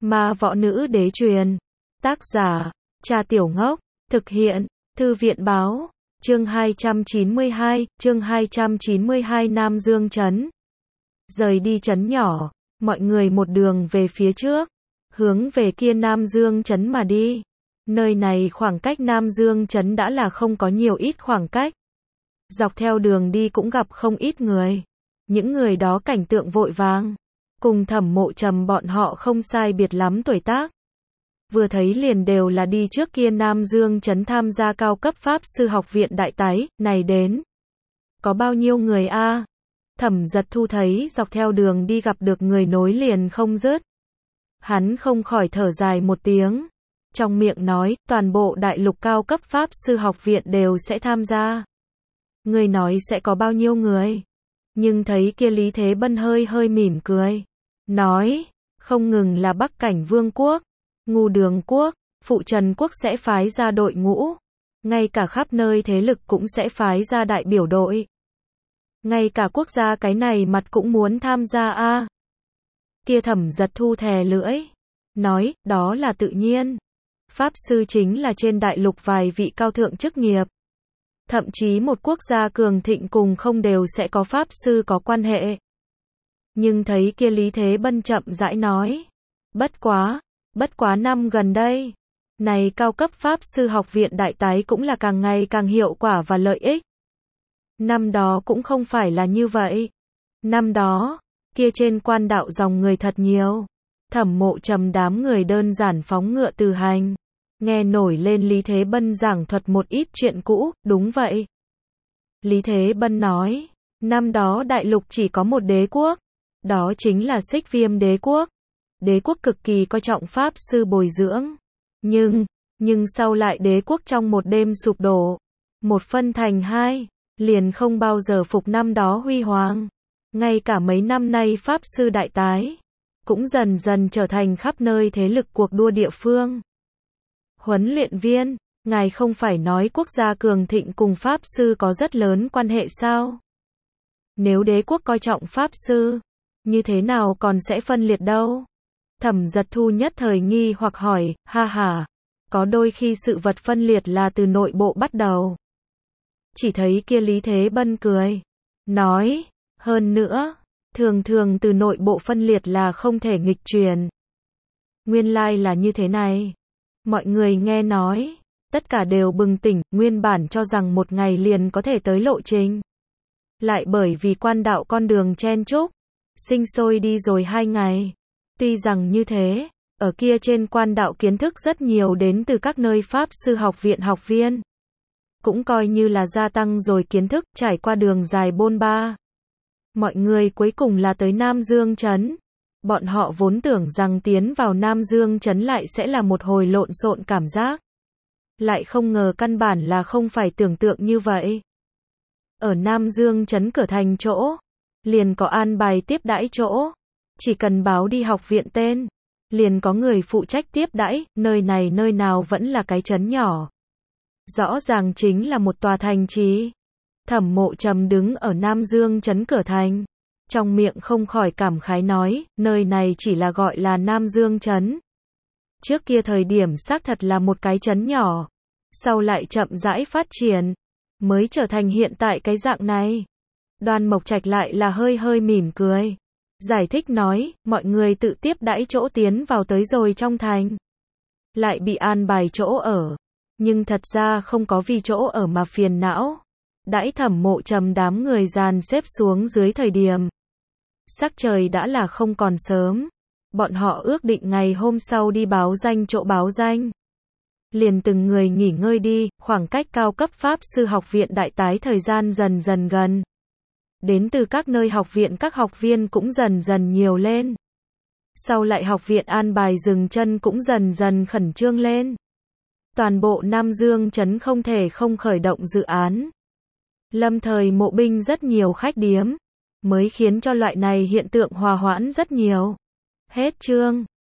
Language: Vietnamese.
Ma võ nữ đế truyền. Tác giả, Cha Tiểu Ngốc. Thực hiện, Thư viện Báo. Chương 292, Nam Dương trấn. Rời đi trấn nhỏ, mọi người một đường về phía trước, hướng về kia Nam Dương trấn mà đi. Nơi này khoảng cách Nam Dương trấn đã là không có nhiều ít khoảng cách. Dọc theo đường đi cũng gặp không ít người. Những người đó cảnh tượng vội vàng, cùng Thẩm Mộ Trầm bọn họ không sai biệt lắm tuổi tác. Vừa thấy liền đều là đi trước kia Nam Dương trấn tham gia cao cấp pháp sư học viện đại tái, này đến. Có bao nhiêu người a? Thẩm Giật Thu thấy dọc theo đường đi gặp được người nối liền không dứt. Hắn không khỏi thở dài một tiếng. Trong miệng nói, toàn bộ đại lục cao cấp pháp sư học viện đều sẽ tham gia. Người nói sẽ có bao nhiêu người? Nhưng thấy kia Lý Thế Bân hơi hơi mỉm cười. Nói, không ngừng là Bắc Cảnh Vương quốc, Ngu Đường quốc, Phụ Trần quốc sẽ phái ra đội ngũ. Ngay cả khắp nơi thế lực cũng sẽ phái ra đại biểu đội. Ngay cả quốc gia cái này mặt cũng muốn tham gia a. Kia Thẩm Giật Thu thè lưỡi. Nói, đó là tự nhiên. Pháp sư chính là trên đại lục vài vị cao thượng chức nghiệp. Thậm chí một quốc gia cường thịnh cùng không đều sẽ có pháp sư có quan hệ. Nhưng thấy kia Lý Thế Bân chậm rãi nói. Bất quá năm gần đây. Này cao cấp pháp sư học viện đại tái cũng là càng ngày càng hiệu quả và lợi ích. Năm đó cũng không phải là như vậy. Năm đó, kia trên quan đạo dòng người thật nhiều. Thẩm Mộ Trầm đám người đơn giản phóng ngựa từ hành. Nghe nổi lên Lý Thế Bân giảng thuật một ít chuyện cũ, đúng vậy. Lý Thế Bân nói, năm đó đại lục chỉ có một đế quốc. Đó chính là Xích Viêm đế quốc. Đế quốc cực kỳ coi trọng pháp sư bồi dưỡng. Nhưng sau lại đế quốc trong một đêm sụp đổ. Một phân thành hai. Liền không bao giờ phục năm đó huy hoàng. Ngay cả mấy năm nay pháp sư đại tái cũng dần dần trở thành khắp nơi thế lực cuộc đua địa phương. Huấn luyện viên, ngài không phải nói quốc gia cường thịnh cùng pháp sư có rất lớn quan hệ sao? Nếu đế quốc coi trọng pháp sư, như thế nào còn sẽ phân liệt đâu? Thẩm Giật Thu nhất thời nghi hoặc hỏi, ha ha, có đôi khi sự vật phân liệt là từ nội bộ bắt đầu. Chỉ thấy kia Lý Thế Bân cười, nói, hơn nữa, thường từ nội bộ phân liệt là không thể nghịch truyền. Nguyên lai là như thế này. Mọi người nghe nói, tất cả đều bừng tỉnh, nguyên bản cho rằng một ngày liền có thể tới lộ trình. Lại bởi vì quan đạo con đường chen chúc, sinh sôi đi rồi 2 ngày. Tuy rằng như thế, ở kia trên quan đạo kiến thức rất nhiều đến từ các nơi pháp sư học viện học viên. Cũng coi như là gia tăng rồi kiến thức, trải qua đường dài bôn ba. Mọi người cuối cùng là tới Nam Dương trấn. Bọn họ vốn tưởng rằng tiến vào Nam Dương trấn lại sẽ là một hồi lộn xộn cảm giác. Lại không ngờ căn bản là không phải tưởng tượng như vậy. Ở Nam Dương trấn cửa thành chỗ, liền có an bài tiếp đãi chỗ. Chỉ cần báo đi học viện tên, liền có người phụ trách tiếp đãi, nơi này nơi nào vẫn là cái trấn nhỏ. Rõ ràng chính là một tòa thành trì. Thẩm Mộ Trầm đứng ở Nam Dương trấn cửa thành. Trong miệng không khỏi cảm khái nói, nơi này chỉ là gọi là Nam Dương trấn. Trước kia thời điểm xác thật là một cái trấn nhỏ. Sau lại chậm rãi phát triển, mới trở thành hiện tại cái dạng này. Đoan Mộc Trạch lại là hơi hơi mỉm cười. Giải thích nói, mọi người tự tiếp đãi chỗ tiến vào tới rồi trong thành. Lại bị an bài chỗ ở. Nhưng thật ra không có vì chỗ ở mà phiền não. Đãi Thẩm Mộ Trầm đám người dàn xếp xuống dưới thời điểm. Sắc trời đã là không còn sớm. Bọn họ ước định ngày hôm sau đi báo danh chỗ báo danh. Liền từng người nghỉ ngơi đi, khoảng cách cao cấp pháp sư học viện đại tái thời gian dần dần gần. Đến từ các nơi học viện các học viên cũng dần dần nhiều lên. Sau lại học viện an bài dừng chân cũng dần dần khẩn trương lên. Toàn bộ Nam Dương trấn không thể không khởi động dự án. Lâm thời mộ binh rất nhiều khách điếm, mới khiến cho loại này hiện tượng hòa hoãn rất nhiều. Hết chương.